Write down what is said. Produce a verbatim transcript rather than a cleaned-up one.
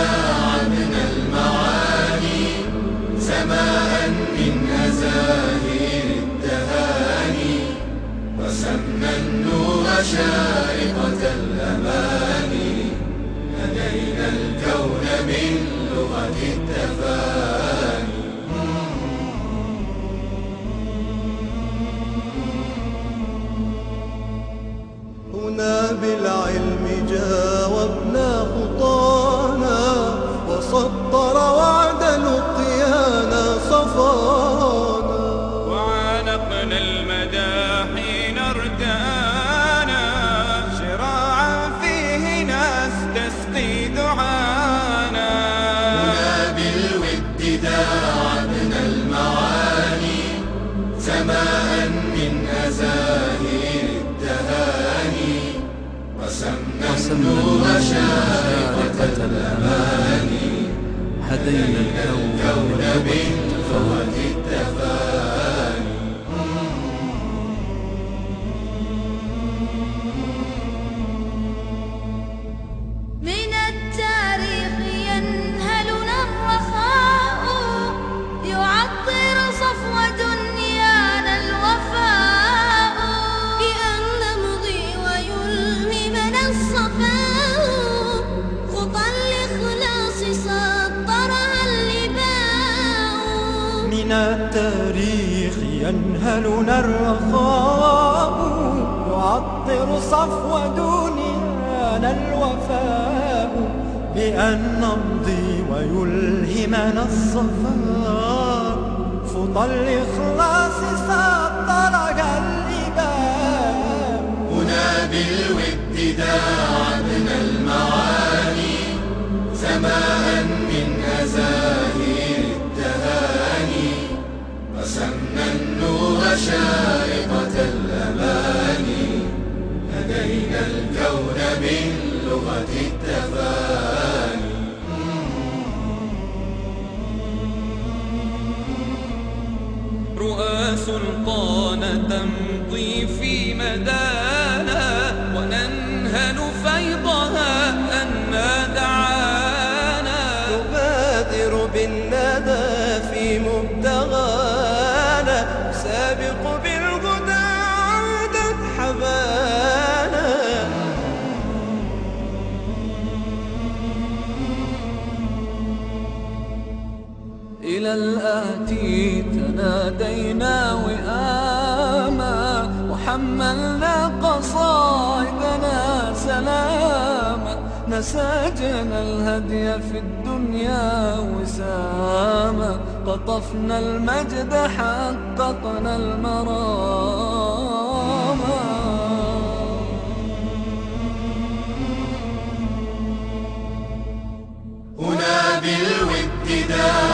داعبنا المعاني سماء من أزاهير التهاني، رسمنا النور شارقة الأماني، هدينا الكون من لغة التفاني. هنا بالعلم جاوبنا خطانا، وسطر وعد لقيانا صفانا، وعانقنا المدى حين ارتانا، شراعا فيه نستسقي دعانا. هنا بالود داعبنا المعاني سماء من أزاهير التهاني، رسمنا النور شارقة الأماني، هدينا الكون من لغة التفاني. من التاريخ ينهلنا الرخاء، يعطر صفو دنيانا الوفاء، بأن نمضي ويلهمنا الصفاء، خطى الإخلاص سطرها اللباء. من التاريخ ينهلنا الرخاء، يعطر صفو دنيانا الوفاء، بأن نمضي ويلهمنا الصفاء، خطى الإخلاص سطرها اللباء. هنا بالود داعبنا المعاني سماء من أزاهير التهاني، رسمنا النور شارقة الأماني، هدينا الكون من لغة التفاني. رؤى سلطان تمضي في مدانا، وننهل فيضها أنا دعانا. نبادر بالندى في مبتغانا، سابق بالهدى عودت حبانا. إلى الآتي تنادينا وئاما، وحملنا قصائدنا سلاما، نساجنا الهدي في الدنيا وساما، قطفنا المجد حققنا المراما. هنا بالود داعبنا